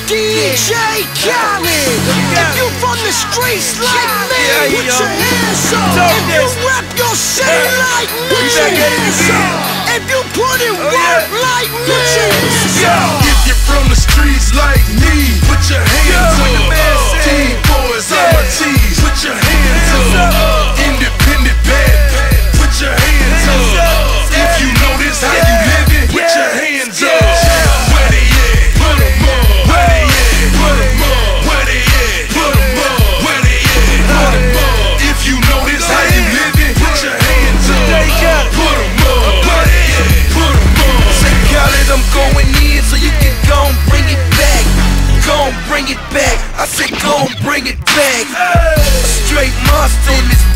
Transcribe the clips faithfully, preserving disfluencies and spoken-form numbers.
D J Khaled. If you from the streets like me, put your hands up. If you rap your city like me, put your hands up. If you put in work like me, put your hands up. If you're from the streets like me, put your hands up. Team boys, all my T's, put your hands up. Independent bad, put your hands up. If you know this how you living, put your hands up. Where they at? Put 'em up. Where they at? Put 'em up. Where they at? Put 'em up. Where they at? Put 'em up. If you know this how you living, put your hands up. Put 'em up. Where they at? Put 'em up. Say Khaled, I'm going in, so you can go and bring it back. Go and bring it back. I said go and bring it back. Straight monster in this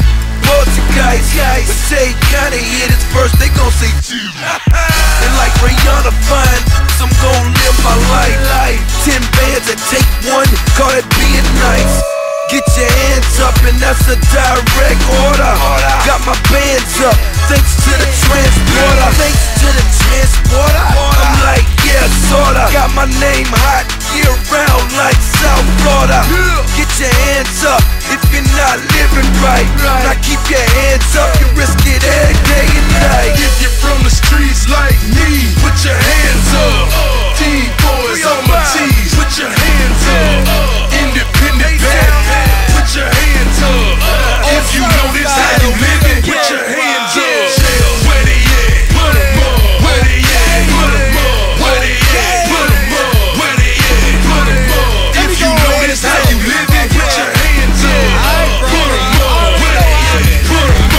guys, guys. But say kinda hit it first, they gon' say two. And like Rihanna fine, so I'm gon' live my life. Ten bands and take one, call it being nice. Get your hands up and that's a direct order. Got my bands up, thanks to the transporter. Thanks to the transporter, I'm like, yeah, sorta. Got my name hot year round like South Florida. Get your hands up if you're not living right. Now keep your hands up, you risk it every day and night. If you're from the streets like me, put your hands up. Team boys on my T's, put your hands up. Independent bad, put your hands up. If you know this how you living, put your hands up. Where they at? Put 'em up. Where they at? Put 'em up. Where they at? Put 'em up. Where they at? Put 'em up. If you know this how you living, put your hands up. Put 'em up. Where they at? Put 'em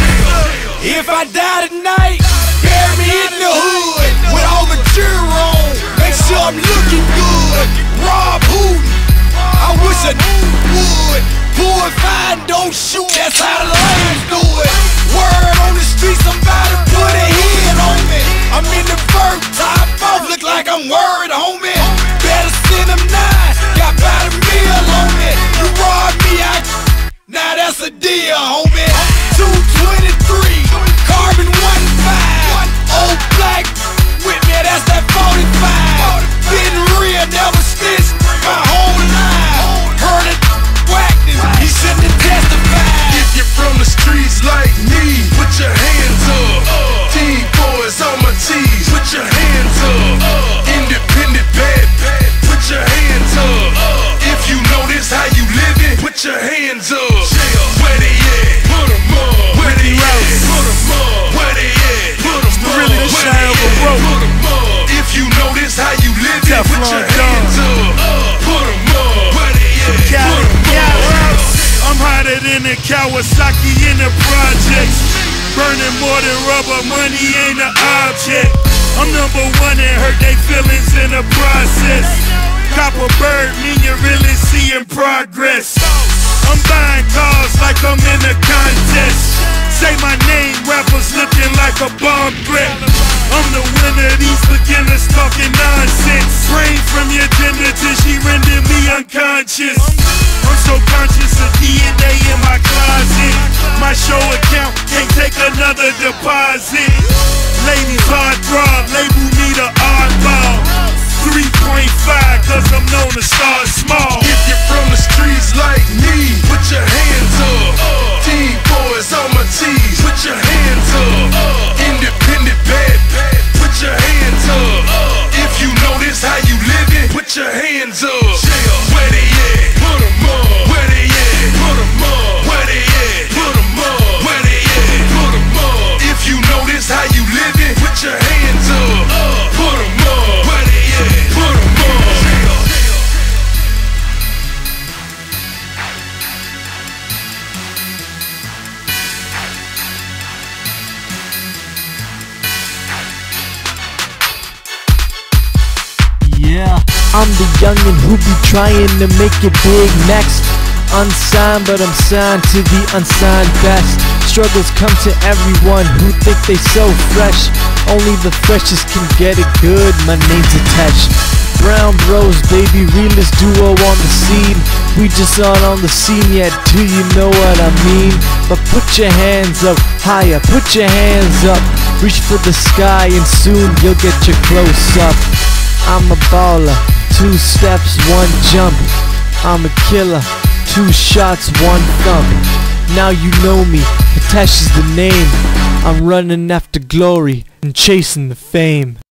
up. If I die tonight, bury me in the hood with all the gear on. Make sure I'm looking good. Rob Hooten, I wish I would. Pull it fine, don't shoot, that's how the lanes do it. Word on the street, somebody put a hit on me. I'm in the vert, top off, look like I'm worried, homie. Better send them nine, got about a meal on me. You robbed me, I now that's a deal, homie. two twenty-three, carbon one five. Old black with me, that's that forty-five. Been real, never snitched my whole life. Heard it whacked him, he shouldn't have testified. If you're from the streets like me, put your hands up. Team boys on my T's, put your hands up. Independent bad, put your hands up. If you know this how you living, put your hands up. Where they at? Put 'em up. Where they at? Put 'em up. Where they at? Put 'em up. Really the Where shine they of a at? rope. Put 'em up. If you know this how you living, put your Teflon hands up. Put 'em up. Where they at? Put 'em up. I'm hotter than a Kawasaki in the projects. Burning more than rubber, money ain't an object. I'm number one and hurt they feelings in the process. Copper bird mean you really seeing progress. I'm buying cars like I'm in a contest. Say my name, rappers looking like a bomb threat. I'm the winner, these beginners talking nonsense. Brain from your gender till she rendered me unconscious. I'm so conscious of D N A in my closet. My show account can't take another deposit. Ladies hard throb, label me the oddball. three point five, cause I'm known to start small. If you're from the streets like me, put your hands up. Team boys on my T's, put your hands up. Independent bad, put your hands up. If you know this how you living, put your hands up. Where they at? Put 'em up. Where they at? Put 'em up. Where they at? Put 'em up. Where they at? Put 'em up. If you know this how you living, put your hands up. Put 'em up. Where they at? Put 'em up. Yeah, I'm the youngin' who be trying to make it big next. Unsigned, but I'm signed to the unsigned best. Struggles come to everyone who think they so fresh. Only the freshest can get it good, my name's attached. Brown Bros, baby, realest duo on the scene. We just aren't on the scene yet, do you know what I mean? But put your hands up, higher, put your hands up. Reach for the sky and soon you'll get your close up. I'm a baller, Two steps, one jump. I'm a killer. Two shots, one thump. Now you know me, Hitesh is the name. I'm running after glory and chasing the fame.